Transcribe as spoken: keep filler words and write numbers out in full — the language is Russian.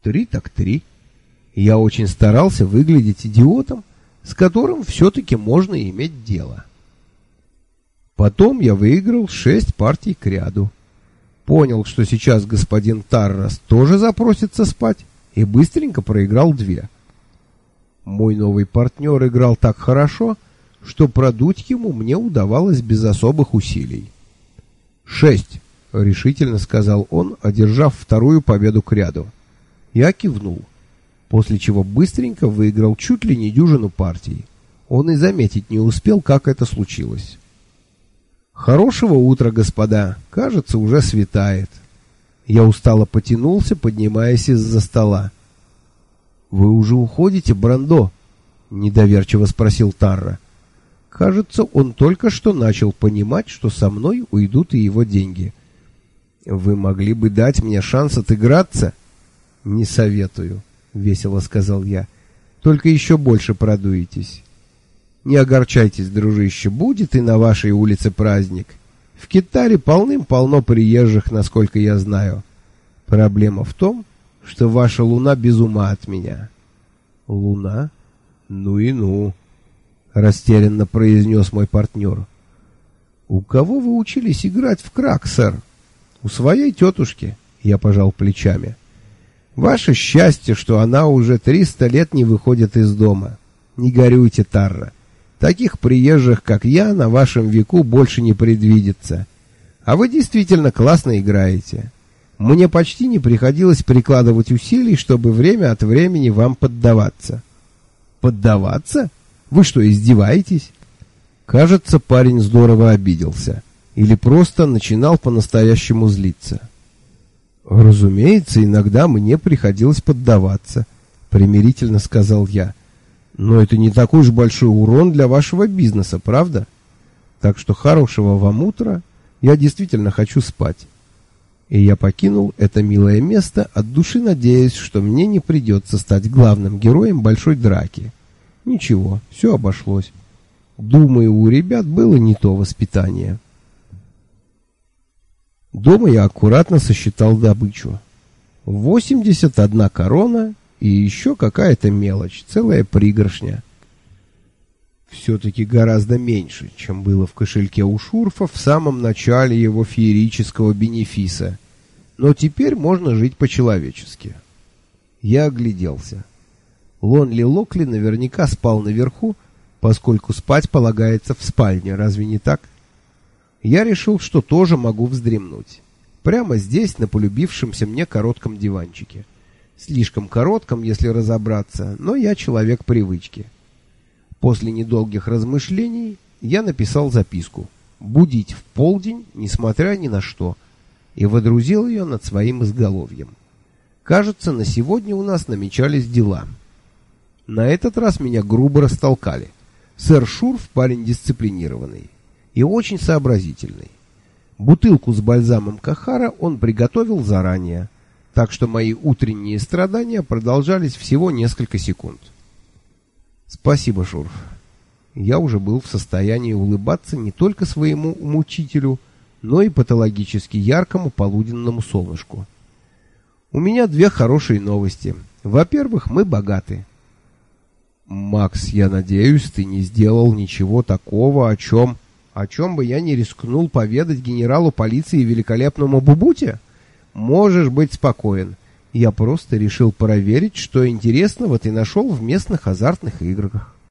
Три так три. Я очень старался выглядеть идиотом, с которым все-таки можно иметь дело. Потом я выиграл шесть партий кряду. Понял, что сейчас господин Таррас тоже запросится спать, и быстренько проиграл две. Мой новый партнер играл так хорошо, что продуть ему мне удавалось без особых усилий. «Шесть», — решительно сказал он, одержав вторую победу кряду. Я кивнул, после чего быстренько выиграл чуть ли не дюжину партий. Он и заметить не успел, как это случилось. «Хорошего утра, господа. Кажется, уже светает». Я устало потянулся, поднимаясь из-за стола. «Вы уже уходите, Брандо?» — недоверчиво спросил Тарра. Кажется, он только что начал понимать, что со мной уйдут и его деньги. «Вы могли бы дать мне шанс отыграться?» «Не советую», — весело сказал я. «Только еще больше продуетесь». «Не огорчайтесь, дружище, будет и на вашей улице праздник. В Китаре полным-полно приезжих, насколько я знаю. Проблема в том, что ваша луна без ума от меня». «Луна? Ну и ну», — растерянно произнес мой партнер. «У кого вы учились играть в крак, сэр?» «У своей тетушки», — я пожал плечами. «Ваше счастье, что она уже триста лет не выходит из дома. Не горюйте, Тарра. Таких приезжих, как я, на вашем веку больше не предвидится. А вы действительно классно играете. Мне почти не приходилось прикладывать усилий, чтобы время от времени вам поддаваться». «Поддаваться? Вы что, издеваетесь?» Кажется, парень здорово обиделся. Или просто начинал по-настоящему злиться. «Разумеется, иногда мне приходилось поддаваться», — примирительно сказал я. «Но это не такой уж большой урон для вашего бизнеса, правда? Так что хорошего вам утра, я действительно хочу спать». И я покинул это милое место, от души надеясь, что мне не придется стать главным героем большой драки. Ничего, все обошлось. Думаю, у ребят было не то воспитание. Дома я аккуратно сосчитал добычу. восемьдесят одна корона и еще какая-то мелочь, целая пригоршня. Все-таки гораздо меньше, чем было в кошельке у Шурфа в самом начале его феерического бенефиса. Но теперь можно жить по-человечески. Я огляделся. Лонли Локли наверняка спал наверху, поскольку спать полагается в спальне, разве не так? Я решил, что тоже могу вздремнуть. Прямо здесь, на полюбившемся мне коротком диванчике. Слишком коротком, если разобраться, но я человек привычки. После недолгих размышлений я написал записку «Будить в полдень, несмотря ни на что», и водрузил ее над своим изголовьем. Кажется, на сегодня у нас намечались дела. На этот раз меня грубо растолкали. Сэр Шурф парень дисциплинированный и очень сообразительный. Бутылку с бальзамом Кахара он приготовил заранее, так что мои утренние страдания продолжались всего несколько секунд. Спасибо, Шурф. Я уже был в состоянии улыбаться не только своему мучителю, но и патологически яркому полуденному солнышку. У меня две хорошие новости. Во-первых, мы богаты. Макс, я надеюсь, ты не сделал ничего такого, о чем... О чем бы я не рискнул поведать генералу полиции великолепному Бубуте? Можешь быть спокоен. Я просто решил проверить, что интересного ты нашел в местных азартных играх.